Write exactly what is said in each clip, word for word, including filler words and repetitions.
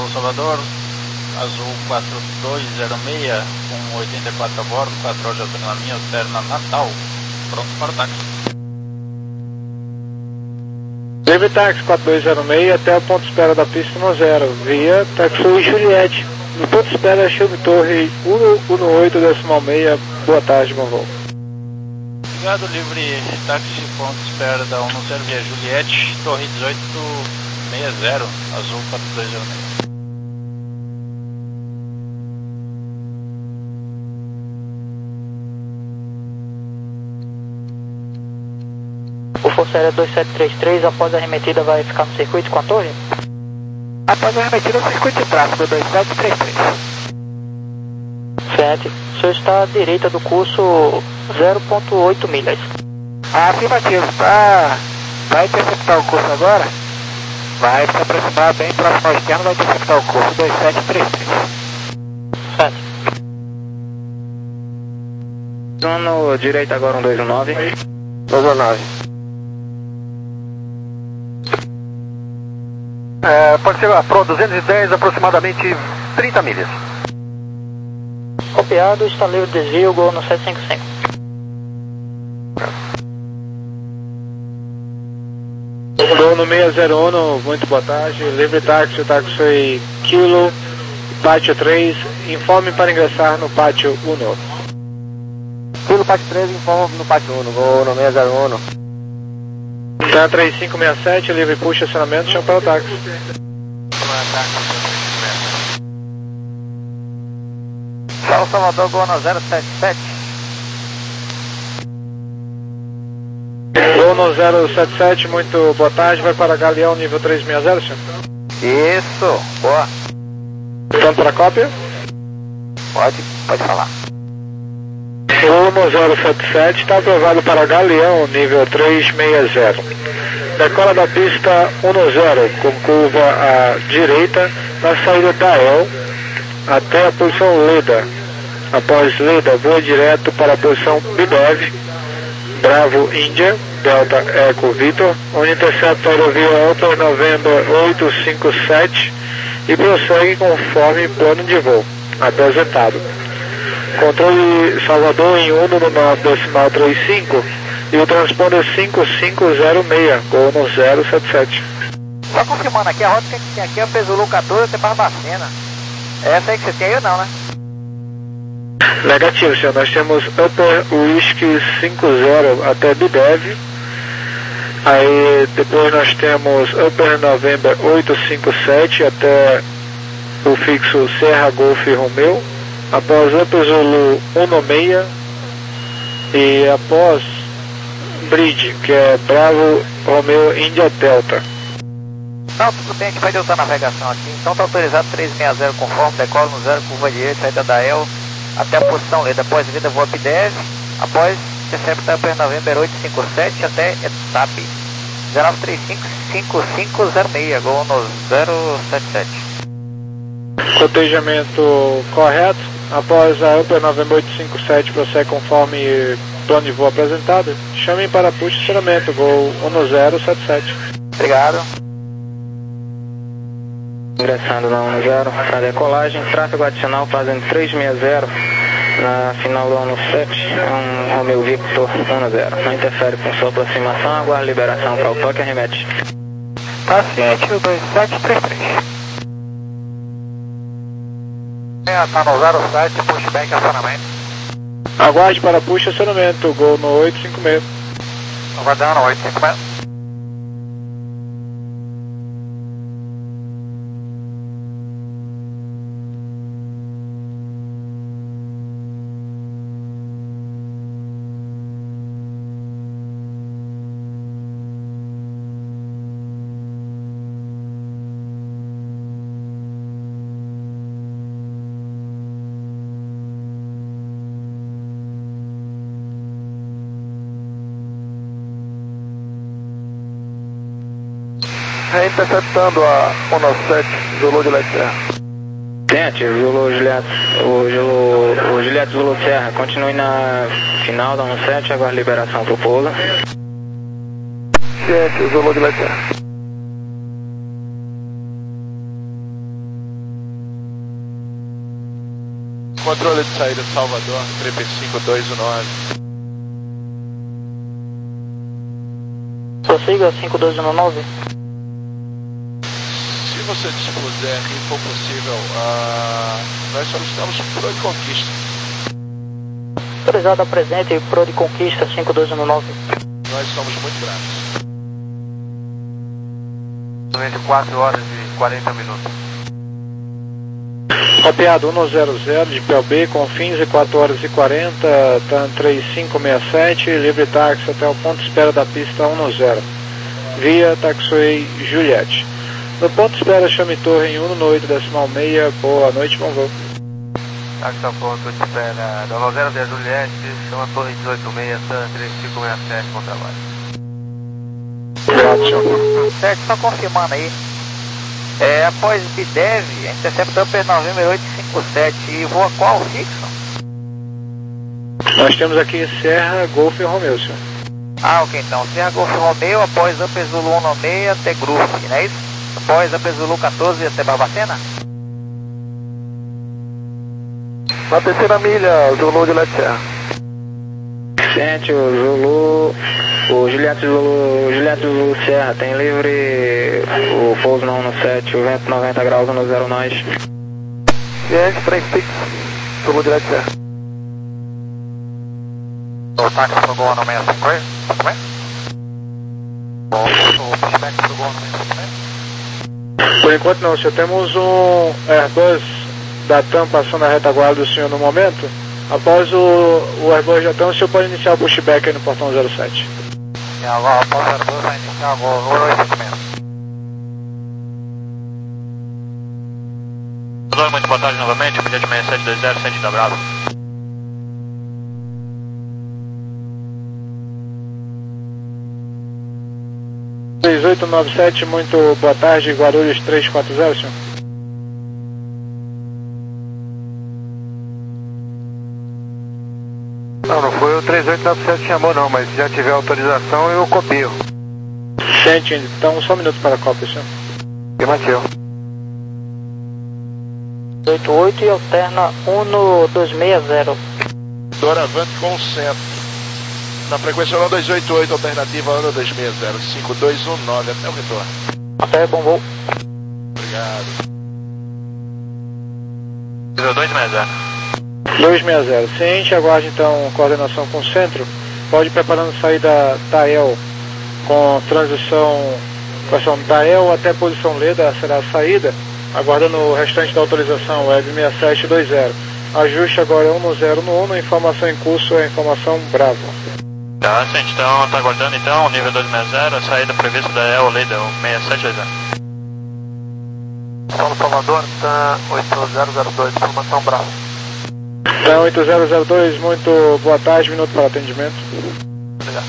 Salvador, Azul quatro dois zero seis, com oitenta e quatro a bordo, quatro horas de autonomia, alterna Natal, pronto para o táxi. Livre táxi quatro dois zero seis até o ponto de espera da pista um zero, via Taxi Juliette. No ponto de espera, Chile Torre um um oito decimal seis, boa tarde, bom voo. Obrigado, livre táxi, ponto de espera da um zero via Juliette, Torre dezoito sessenta, Azul quatro dois zero seis. O Força Aérea dois sete três três, após a arremetida, vai ficar no circuito com a torre? Após a arremetida, o circuito de tráfego dois sete três três. Certo. O senhor está à direita do curso zero ponto oito milhas. Afirmativo. Para vai interceptar o curso agora? Vai se aproximar bem próximo ao externo, vai interceptar o curso dois sete três três. Certo. Zona direita agora um dois um nove. dois um nove. É, pode ser a Pro duzentos e dez, aproximadamente trinta milhas. Copiado, está livre de desvio, Gol no sete cinco cinco. Gol no seis zero um, muito boa tarde, livre táxi, táxi Kilo, pátio três, informe para ingressar no pátio um. Kilo pátio três, informe no pátio um, Gol no seis zero um. Tá três cinco seis sete, livre puxa, acionamento, chama para o táxi. São Salvador, Gol no zero sete sete. Gol no zero sete sete, muito boa tarde, vai para Galeão, nível três seis zero, senhor? Isso, boa. Pronto para a cópia? Pode, pode falar. Gol no zero sete sete, está aprovado para Galeão, nível três seis zero. Decola da pista um zero, com curva à direita, na saída da El, até a posição Leda. Após Leda, voa direto para a posição Bidev, Bravo Índia, Delta Eco Victor, onde intercepta a aerovia Upper November oito cinco sete e prossegue conforme plano de voo apresentado. Controle Salvador em um no nove decimal trinta e cinco e o transponder cinco cinco zero seis, Gol no zero sete sete. Só confirmando aqui, a rota que a gente tem aqui é o Pesulu quatorze até Barbacena. Essa aí que você tem aí ou não, né? Negativo, senhor. Nós temos Upper Whisky cinco zero até Bidev. Aí depois nós temos Upper November oito cinco sete até o fixo Serra Golf Romeu. Após Upper Zulu um seis e após Bridge, que é Bravo Romeo India Delta. Não, tudo bem, a gente vai adiantar a navegação aqui. Então tá autorizado três seis zero conforme, decola no zero, curva direita, saída da El, até a posição Leda. Após Leda, voa Bidev. Após interceptar Upper November oito cinco sete até Etap. zero nove três cinco cinco cinco zero seis, Gol no zero sete sete. Cotejamento correto. Após a Upper November oito cinco sete prossegue conforme plano de voo apresentado. Chamem para push e acionamento, Gol um zero sete sete. Obrigado. Ingressando na um zero para decolagem, tráfego adicional fazendo três seis zero na final da um sete, um Romeo Victor um zero. Não interfere com sua aproximação, aguarda liberação para o toque e arremete. Paciente dois sete três três. É, tá no zero sete, pushback acionamento. Aguarde para push e acionamento, Gol no oito cinco seis. Aguardando oito cinco seis. Interceptando a um sete, Zulu de Leste Serra. Tente, Zulu Juliette, o Zulu, o Juliette Zulu Serra, continue na final da um sete, agora liberação para o pouso. Ciente, Zulu de Leste Serra. controle de saída Salvador, três cinco dois nove. Prossiga, cinco dois um nove. Se você dispuser e for possível, uh, nós solicitamos Pro de Conquista. Autorizado, apresente Pro de Conquista, cinco dois um nove. Nós somos muito gratos. vinte e quatro horas e quarenta minutos. Copiado um zero zero de P O B, Confins, quatro horas e quarenta, T A N três cinco seis sete, livre táxi até o ponto de espera da pista um zero, via Taxiway Juliette. No ponto de espera, chame torre em um oito decimal seis, boa noite, bom voo. Táxi ao ponto de espera da um zero via Juliette, chama torre dezoito seis, T A N três cinco seis sete, bom trabalho. Certo, só confirmando aí. É, após B D E V, intercepta Upper November oito cinco sete e voa qual fixo? Nós temos aqui Serra, Golf e Romeo, senhor. Ah, ok, então. Serra Golf Romeo, após Upper Zulu um seis até Gruf, não é isso? Após Upper Zulu quatorze até Barbacena? Na terceira milha, Zulu de Lete Serra. Sente o Zulu, o Juliette Zulu, Juliette Zulu Serra, tem livre o pouso no um sete, o vento noventa graus no zero nós. Ciente, trem fixo, Zulu de Lete Serra. O táxi pro Gol no seis cinco oito, tudo bem? O pushback pro Gol no seis cinco oito? Por enquanto não, senhor. Temos um Airbus da TAM passando a retaguarda do senhor no momento. Após o, o Airbus da TAM, o senhor pode iniciar o pushback aí no portão zero sete. E agora após o Airbus vai iniciar o voo oito cinco seis. Muito boa tarde novamente, pedido de seis sete dois zero, Sente da Bravo. três oito nove sete, muito boa tarde, Guarulhos três quatro zero, senhor. Não, não foi o três oito nove sete que chamou não, mas se já tiver autorização eu copio. Sente, então só um minuto para a cópia, senhor. Afirmativo. oito oito e alterna um no dois seis zero. Doravante com centro. Na frequência um dois oito oito, alternativa um dois seis zero, cinco dois um nove, até o retorno. Até, bom voo. Obrigado. dois seis zero. dois seis zero. Ciente, aguarde então coordenação com o centro. Pode ir preparando saída Tael com transição, posição Tael até posição Leda, será a saída. Aguardando o restante da autorização, Web seis sete dois zero. Ajuste agora é um zero no um, informação em curso é informação Bravo. Tá, gente, então, tá aguardando então, nível dois seis zero, a saída prevista da E L Leda seis sete dois zero. São Salvador, tá oito zero zero dois, informação Bravo. Então, oito zero zero dois, muito boa tarde, minuto para atendimento. Obrigado.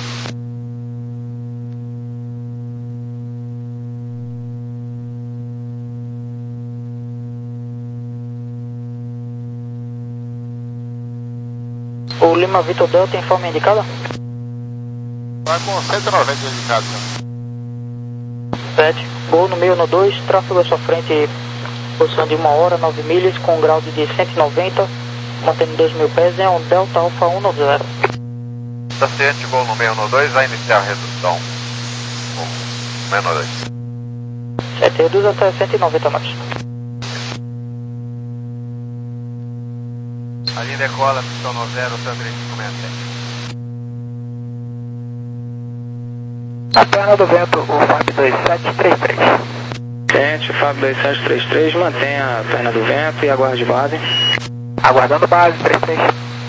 O Lima Vitor Delta, informa indicada? Vai com cento e noventa indicado, senhor. sete. Gol no meio no dois, tráfego à sua frente, posição de uma hora, nove milhas, com um grau de cento e noventa, mantendo dois mil pés, é um Delta Alfa um zero. Paciente, gol no meio no dois, vai iniciar a redução. Menos dois. sete, reduz até cento e noventa nós. A linha decola, pistão no zero, três cinco seis sete. A perna do vento, o F A B dois sete três três. Sente, F A B dois sete três três, mantenha a perna do vento e aguarde base. Aguardando base, três três.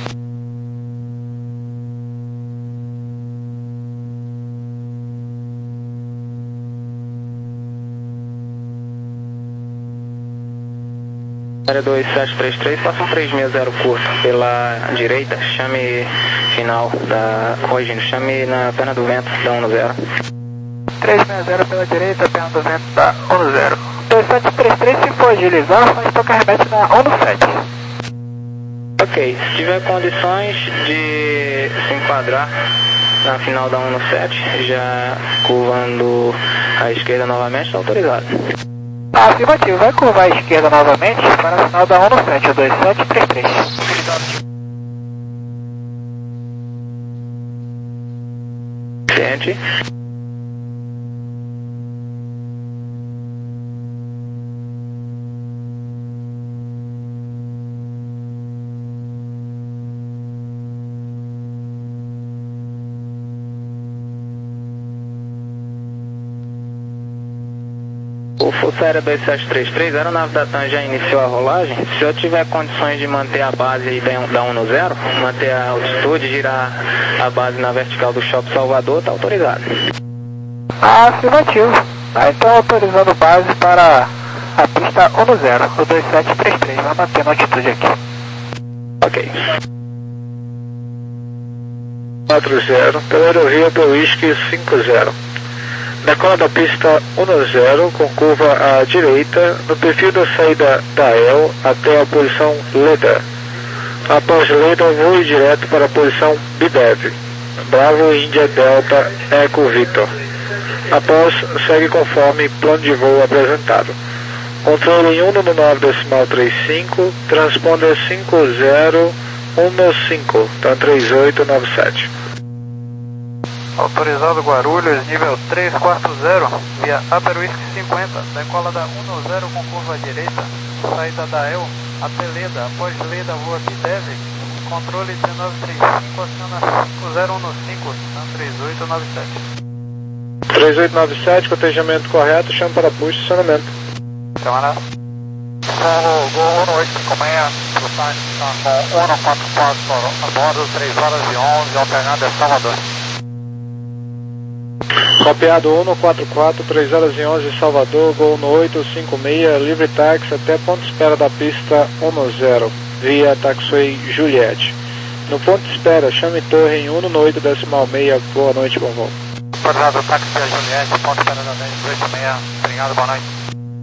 Área dois sete três três, faça um três seis zero curto pela direita, chame final da, corrigindo, chame na perna do vento da um zero. três seis zero pela direita, perna do vento da um zero. dois sete três três, se for agilizar, faz toca remete na um sete. Ok, se tiver condições de se enquadrar na final da um sete, já curvando à esquerda novamente, está autorizado. Afirmativo, vai curvar à esquerda novamente para a final da um sete, dois sete três três. Ciente. O Força Aérea dois sete três três, a aeronave da TAM já iniciou a rolagem. Se eu tiver condições de manter a base aí da um no zero, manter a altitude, girar a base na vertical do Shopping Salvador, está autorizado. Afirmativo. Tá, então autorizando base para a pista um no zero, o dois sete três três, vai mantendo a altitude aqui. Ok. quatro zero, pela aerovia do Whisky cinco zero. Decola da pista um no zero, com curva à direita, no perfil da saída da E L até a posição Leda. Após Leda, voe direto para a posição B D E V. Bravo Índia Delta Eco Victor. Após, segue conforme plano de voo apresentado. Controle em um no nove decimal trinta e cinco, transponder cinco zero um no cinco, então três oito nove sete. Autorizado Guarulhos, nível três quatro zero, via Upper Whisky cinquenta, decola da um no zero com curva à direita, saída da E L até Leda, após Leda voa B D E V, controle dezenove trinta e cinco, aciona cinco zero um no cinco, então três oito nove sete. três oito nove sete, cotejamento correto, chama para push, estacionamento. Camarada. Solo Gol um oito cinco seis, Sultane está com um no quatro quatro a bordo, três horas e onze, alternado é Salvador. Copiado um no quatro quatro, três horas e onze, Salvador, Gol no oito cinco seis, livre táxi até ponto de espera da pista um no zero, via Taxiway Juliette. No ponto de espera, chame torre em um no oito decimal seis, boa noite, bom voo. Autorizado Taxiway Juliette, ponto de espera da dez oito seis, obrigado, boa noite.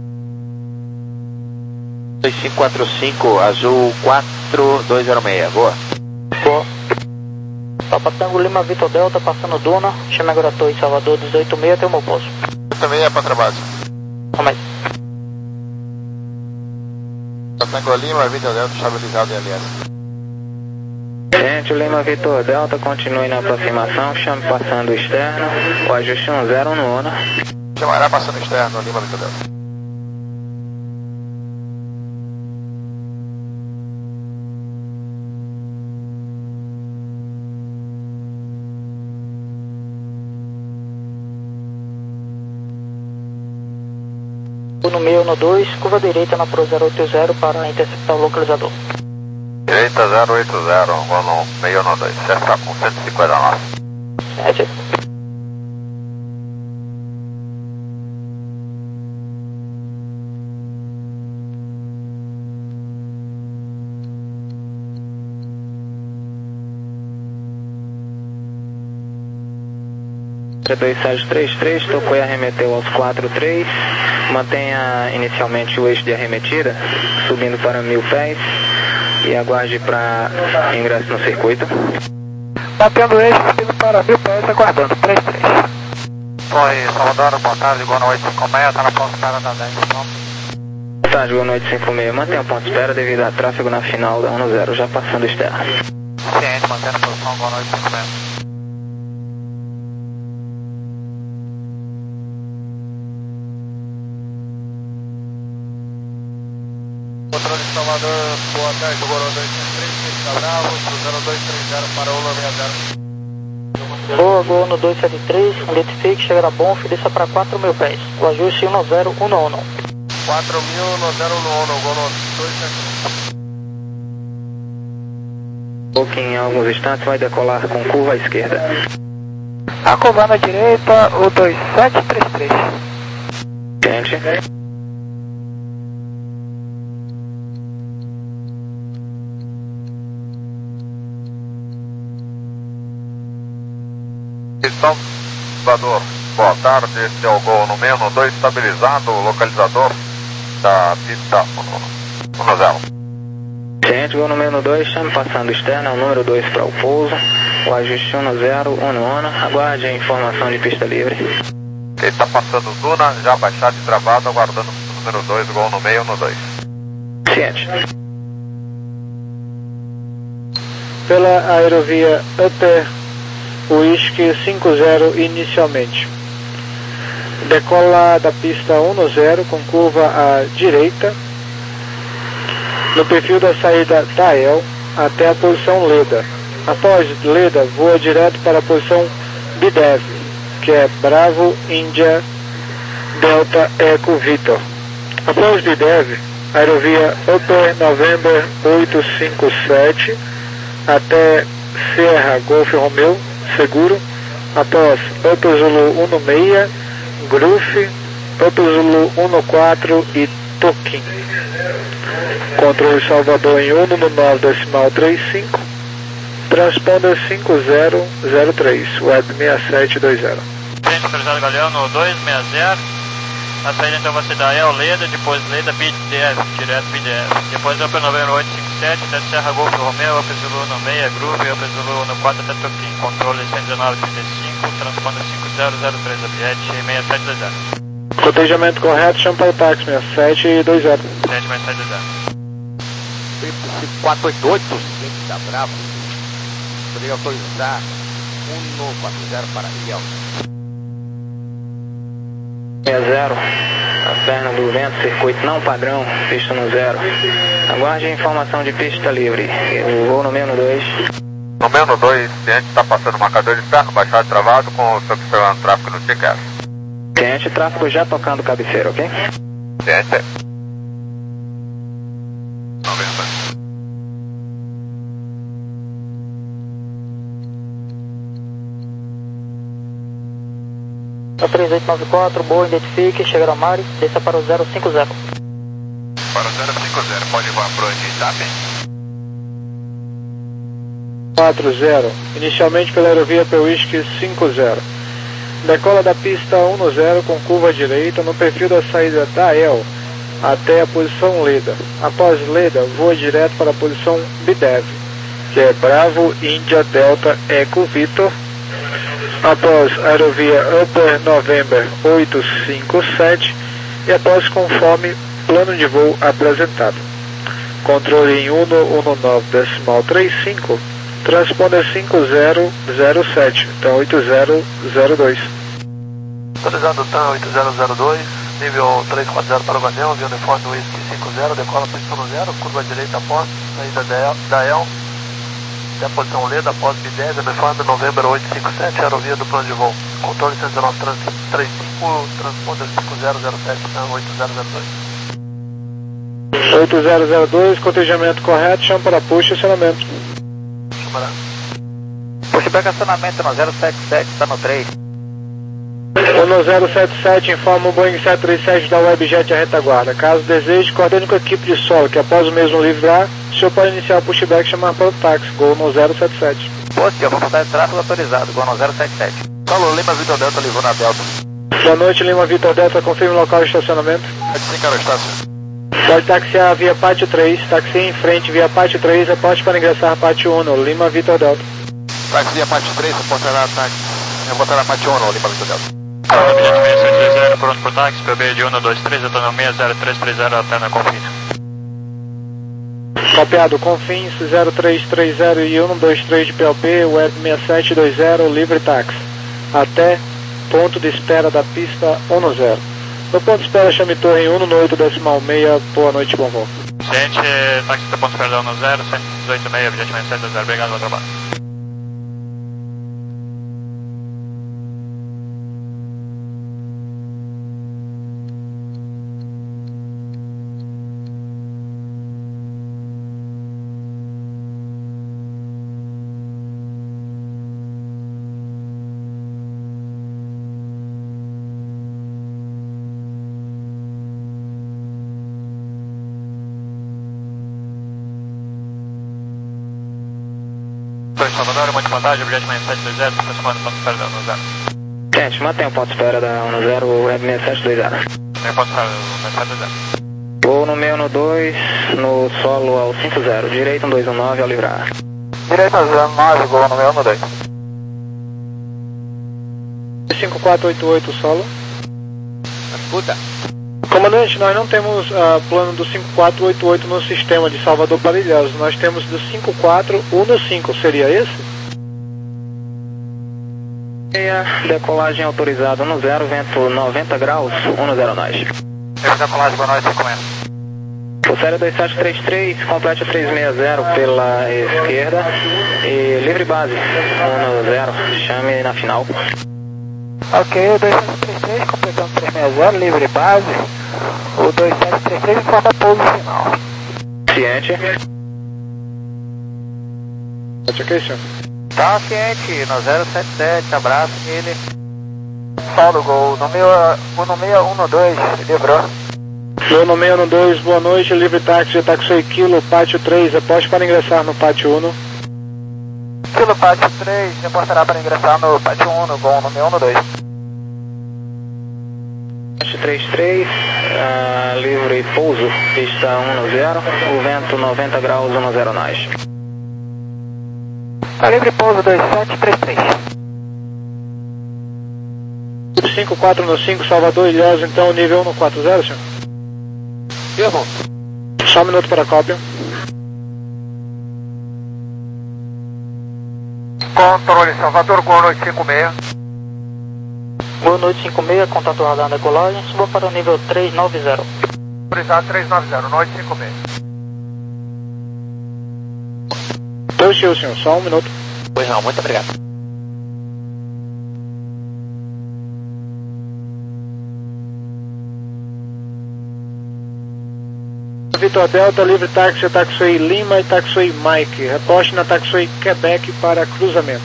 dois cinco quatro cinco, azul quatro dois zero seis, boa. Boa. Papa Tango Lima Vitor Delta, passando Duna, chama agora Torre Salvador dezoito seis, até o meu posto. Também é para base. Como é? Tango Lima, Vitor Delta, estabilizado em L S. Gente, Lima Vitor Delta, continue na aproximação, chame passando externo, o ajuste um zero no ONA. Chamará passando externo, Lima Vitor Delta. No meio no dois, curva direita na Pro zero oito zero para interceptar o localizador. Direita zero oito zero, vou no meio no dois, já está com cento e cinquenta e nove. Sete. dois sete três três, tocou e arremeteu aos quatro três, mantenha inicialmente o eixo de arremetida, subindo para mil pés e aguarde para ingresso no circuito. Mantendo o eixo, subindo para mil pés, aguardando, três três. Oi, Salvador, boa tarde, boa noite, cinco seis, está na ponta espera da dez, então. Boa tarde, boa noite, cinco seis, mantenha o ponto de espera devido a tráfego na final da um no zero, já passando externo. Ciente, mantendo a posição, boa noite, cinco seis. Controle de Salvador, boa tarde, Gorão dois três três, Pista Bravo, cruzando dois três zero para um nove zero. Boa, Gol no dois sete três, identifique, chegará bom, desça para quatro mil pés. O ajuste um zero um no um. quatro mil no zero no um, Gol no dois sete três. Pouquinho, em alguns instantes, vai decolar com curva à esquerda. A curva na direita, o dois sete três três. Gente. Salvador, boa tarde, este é o Gol no meio no dois, estabilizado, localizador da pista um no zero. Gente, Gol no meio no dois, chame passando externo, é o número dois para o pouso, o ajuste um no zero, um no ONA, aguarde a informação de pista livre. Ele está passando Duna, já baixado e travado, aguardando o número dois, Gol no meio no dois. Ciente. pela aerovia Upper Whisky cinco zero inicialmente. Decola da pista um zero com curva à direita, no perfil da saída da E L até a posição Leda. Após Leda, voa direto para a posição B D E V, que é Bravo India Delta Eco Victor. Após B D E V, aerovia Upper November oito cinco sete até Sierra Golf Romeo, seguro. Após Upper Zulu um seis, Groove, Upper Zulu um quatro e Toquim. Controle Salvador em um nove decimal trinta e cinco, transponder cinco zero zero três, web seis sete dois zero. Frente autorizado Galeão no dois seis zero. A saída então vai ser da E L Leda, depois Leda B D E V, direto B D E V. Depois Upper November oito cinco sete, até Serra Golf Romeo, Upper Zulu um seis, Groove, Upper Zulu um quatro até Toquim. Controle cento e dezenove trinta e cinco, transponder cinco zero zero três, objet seis sete dois zero. Cotejamento correto, chama para o táxi seis sete dois zero. seis sete dois zero. quatro oito oito, cliente da Bravo, poderia autorizar um quatro zero para I L. seis zero, a perna do vento, circuito não padrão, pista no zero. Aguarde a informação de pista livre. Eu vou no menos dois. No menos dois, cliente está passando o marcador externo, baixado travado, com o seu observando tráfego no ticket. Cliente, tráfego já tocando cabeceira, ok? Cliente. três oito nove quatro, boa, identifique, chegar a Mari, desça para o zero cinco zero. Para o zero cinco zero, pode voar para onde está, bem? quatro zero, inicialmente pela aerovia Whisky cinco zero. Decola da pista um zero com curva direita no perfil da saída da E L até a posição Leda. Após Leda, voa direto para a posição B D E V, que é Bravo India Delta Eco Victor. Após aerovia Upper November oito cinco sete e após conforme plano de voo apresentado. Controle em um nove decimal trinta e cinco, transponder cinco zero zero sete, então oito zero zero dois. Autorizado T A M oito zero zero dois, nível três quatro zero para o Galeão, via uniforme Whisky cinco zero, decola posição no zero, curva direita após, saída da E L, até a posição Leda, após B D E V, uniforme November oito cinco sete, aerovia do plano de voo. Controle cento e dezenove trinta e cinco, transponder cinco zero zero sete, T A M oito zero zero dois. oito zero zero dois, cotejamento correto, chama para push, estacionamento. Chamará. Pushback acionamento no zero sete sete, está no três. um zero sete sete, informa o Boeing sete três sete da Webjet à retaguarda. Caso deseje, coordene com a equipe de solo, que após o mesmo livrar, o senhor pode iniciar o pushback e chamar para o táxi, Gol no zero sete sete. Positivo, vou passar de tráfego autorizado, Gol no zero sete sete. Alô, Lima Vitor Delta, ligou na Delta. Boa noite, Lima Vitor Delta, confirme o local de estacionamento. Pode sim, cara, Estácio. Pode taxiar via Pátio três, taxi em frente via Pátio três, aposte para ingressar Pátio um, Lima Vitor Delta. Táxi via Pátio três, reportará táxi. Reportará Pátio um, Lima Vitor Delta. Objeto seis sete dois zero, pronto por táxi, P B de um dois três, autonomia seis zero três três zero, até na Confins. Copiado, Confins zero três três zero e um dois três de P L P, Web seis sete dois zero, livre táxi. Até ponto de espera da pista um zero. No ponto de espera, chame torre em um no oito decimal seis, boa noite, bom voo. Ciente, táxi do ponto de espera da um zero, cento e dezoito seis, objeto seis sete dois zero, obrigado pelo trabalho. Salvador, monte de vantagem, objeto seis sete dois zero, transformando o ponto de espera da um zero. Gente, mantém o ponto de espera da um zero, Web seis sete dois zero. Tem o ponto de espera do seis sete dois zero. Vou no meio no dois, no solo ao cinco zero, direito um dois um nove ao livrar. Direito a zero nove, gol no meio no dois. cinco quatro oito oito, solo. Escuta. Comandante, nós não temos uh, plano do cinco quatro oito oito no sistema de Salvador para Ilhéus. Nós temos do cinco quatro um cinco, seria esse? Decolagem autorizada um zero, vento noventa graus, um zero nós. Decolagem, boa noite, comenta. O série dois sete três três, complete três seis zero pela esquerda e livre base, um zero, chame na final. Ok, o dois sete três três, completando três seis zero, livre base. O dois sete três três informa pouso final. Ciente. Ok, senhor. Tá ciente, no zero sete sete, abraço nele. Saldo gol, no meio um seis um dois, livrou. Uno seis um dois, boa noite, livre táxi, táxi Kilo, pátio três, aposte para ingressar no pátio um. Kilo, pátio três, reportará para ingressar no pátio um, gol no seis um dois. Pátio três três, uh, livre pouso, pista um zero, o vento noventa graus, um zero nós. Tá livre pouso dois sete três três. cinco quatro cinco, Salvador Ilhéus, então nível um quatro zero, senhor? Irmão. Só um minuto para a cópia. Controle Salvador, boa noite cinco seis. Boa noite cinco seis, contato radar da colagem, suba para o nível três nove zero. Autorizado três nove zero, noite cinco seis. Positivo, senhor, só um minuto. Pois não, muito obrigado. Vitor Delta, livre táxi, Taxway Lima e Taxway Mike. Reposte na Taxway Quebec para cruzamento.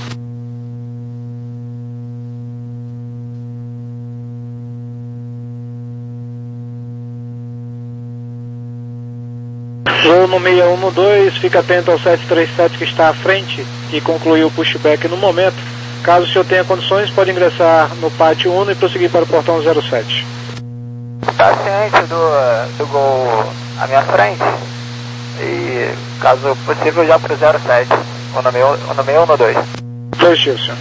Voo no seis um dois, fica atento ao sete três sete que está à frente e concluiu o pushback no momento. Caso o senhor tenha condições, pode ingressar no pátio um e prosseguir para o portão zero sete. Está ciente do, do gol à minha frente e, caso possível, já para o zero sete, o nome um no dois. Positivo, senhor.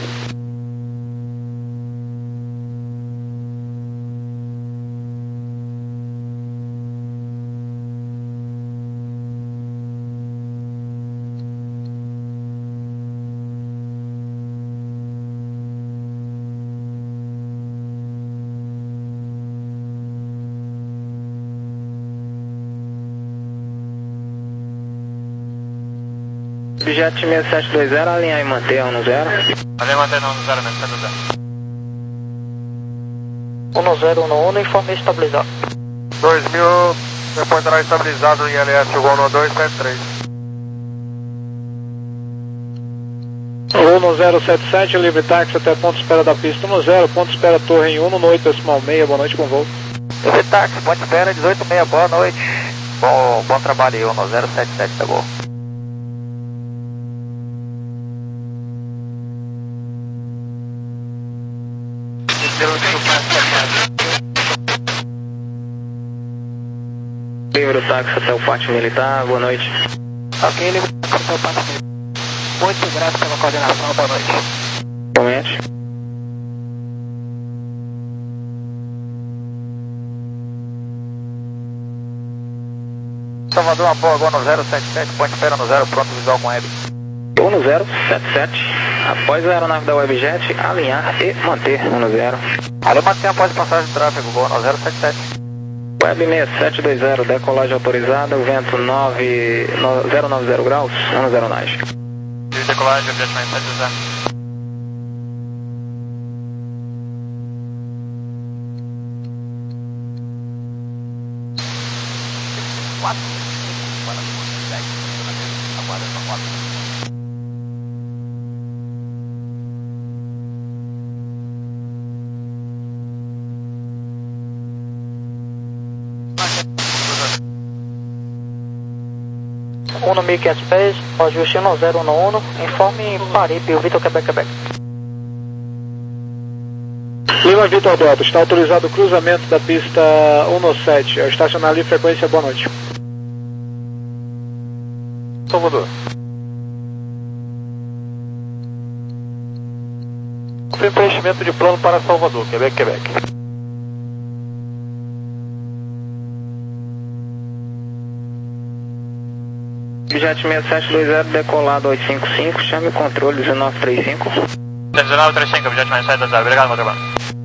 Objeto seis sete dois zero, alinhar e manter um zero. Alinhar e manter um zero, mesmo, sete zero. um zero um um, informe estabilizado. dois mil, reportará estabilizado em L S um dois sete três. um zero sete sete, livre táxi até ponto de espera da pista um zero, ponto de espera torre em um, noite decimal seis, boa noite com voo. Livre táxi, ponto de espera dezoito seis, boa noite. Bom, bom trabalho aí, um zero sete sete, tá bom. Livre táxi até o pátio militar, boa noite. Ok, livre táxi até o pátio militar. Muito grato pela coordenação, boa noite. Comente. Salvador, uma boa, agora no zero sete sete, ponte espera no zero, pronto, visual com web. um zero sete sete, após a aeronave da Webjet, alinhar e manter um zero. Ali mantém após passagem de tráfego, gol no zero sete sete. Web seis sete dois zero, decolagem autorizada, o vento zero nove zero graus, um zero nós. Decolagem, objeto seis sete dois zero. um mil e quinhentos pés, ajuste um zero um um, informe Paripe, o Vitor Quebec Quebec. Lima Vitor Delta, está autorizado o cruzamento da pista um sete, ao estacionar ali frequência, boa noite. Salvador. Preenchimento de plano para Salvador, Quebec, Quebec. Jet seis sete dois zero decolado oito cinco cinco, chame o controle dezenove trinta e cinco. dezenove trinta e cinco, Jet seis sete dois zero, obrigado, Motorban.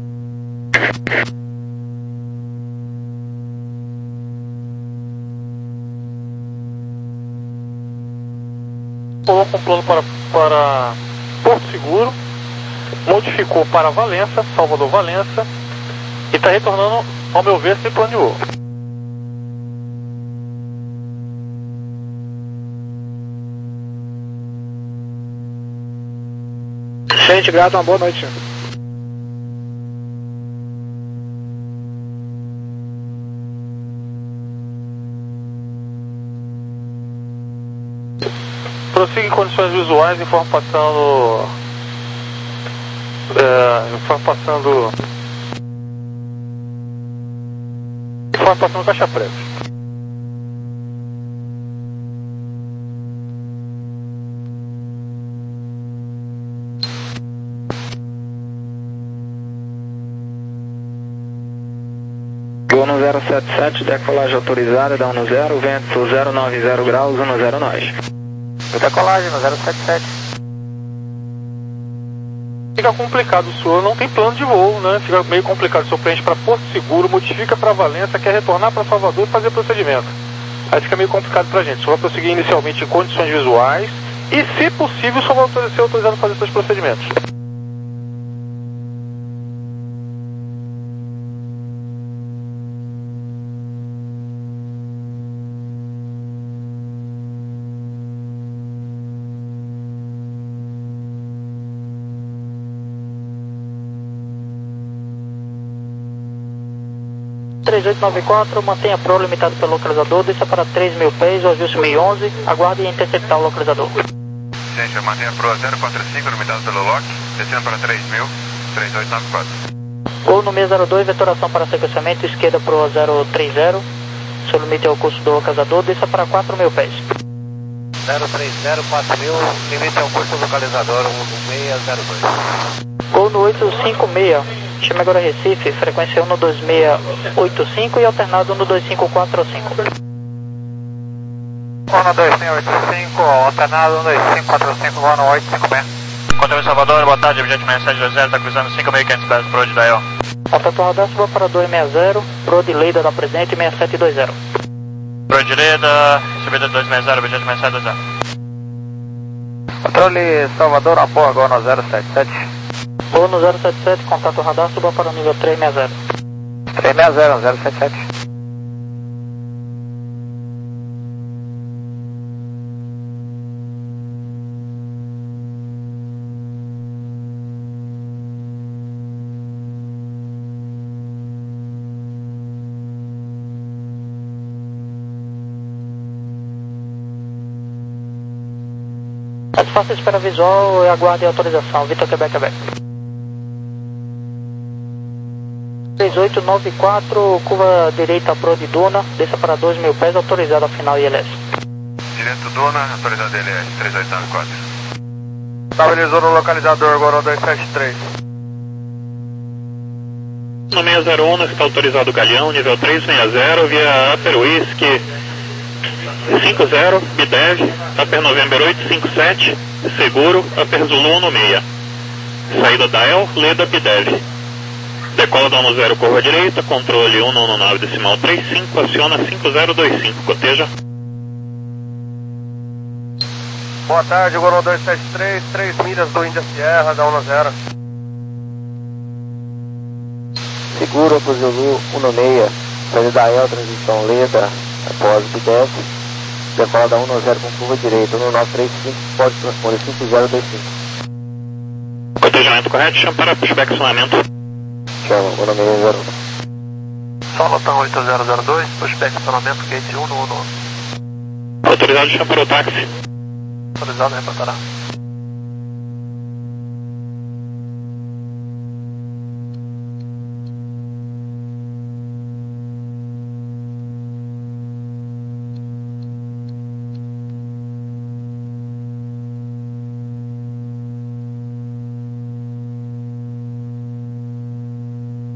Colocou um plano para, para Porto Seguro, modificou para Valença, Salvador Valença, e está retornando, ao meu ver, sem plano de voo. Gente, grato, uma boa noite. Prossiga em condições visuais, informa passando. É, informa passando. Informa passando caixa preta. Voo no zero sete sete, decolagem autorizada, dá um no zero, vento zero nove zero graus, um no zero nós. Decolagem no zero sete sete. Fica complicado o senhor, não tem plano de voo, né? Fica meio complicado, o senhor prende para Porto Seguro, modifica para Valença, quer retornar para Salvador e fazer procedimento. Aí fica meio complicado pra gente. O senhor vai prosseguir inicialmente em condições visuais e, se possível, o senhor vai ser autorizado a fazer esses procedimentos. três oito nove quatro, mantenha pro limitado pelo localizador, desça para três mil pés, o ajuste mil e onze, aguarde e interceptar o localizador. Gente, mantenha pro zero quatro cinco, limitado pelo lock, descendo para três mil, três oito nove quatro. Gol no seis zero dois, vetoração para sequenciamento, esquerda pro zero três zero, seu limite é o curso do localizador, desça para quatro mil pés. zero três zero, quatro mil, limite é o curso do localizador, seis zero dois. Gol no oito cinco seis. Chame agora Recife, frequência um no dois seis oito cinco e alternado no dois cinco quatro cinco. um no dois seis oito cinco, alternado no dois cinco quatro cinco, um no oito cinco seis. Controle Salvador, boa tarde, Jet seis sete dois zero, está cruzando cinco mil e quinhentos pés pro de Dael. Contato radar, suba para dois seis zero, pro de Leida da Presidente seis sete dois zero. Pro de Leida, subida dois seis zero, Jet seis sete dois zero. Controle Salvador, apoio agora no zero sete sete. Gol no zero sete sete, contato radar, suba para o nível três seis zero. três seis zero, zero sete sete. Faça espera visual e aguarde a autorização. Vitor Quebec, Quebec. três oito nove quatro, curva direita pro de Duna, desça para dois mil pés, autorizado ao final I L S. Direto Duna, autorizado I L S, três oito nove quatro. Estabilizou no localizador, agora dois sete três. No seis zero um, está autorizado o Galeão, nível três seis zero, via Upper Whisky cinco zero, B dez, Upper November oito cinco sete, seguro, Upper Zulu um no seis. Saída da El, Leda B dez. Decola da um zero, curva direita, controle um no nove decimal três cinco, aciona cinco zero dois cinco, coteja. Boa tarde, agora dois sete três, três milhas do Índia Sierra, da um no zero. Seguro pro Zulu um no seis, saída da El, transição Leda, após B dez. Decola da um no zero com curva direita, um no nove três cinco, pode transponder cinco zero dois cinco. Cotejamento correto, chama para pushback sonamento. Chama, um no seis zero. Solotão oito zero zero dois, pushback acionamento, gate um no um. Autorizado, chama para o táxi. Autorizado, repassará.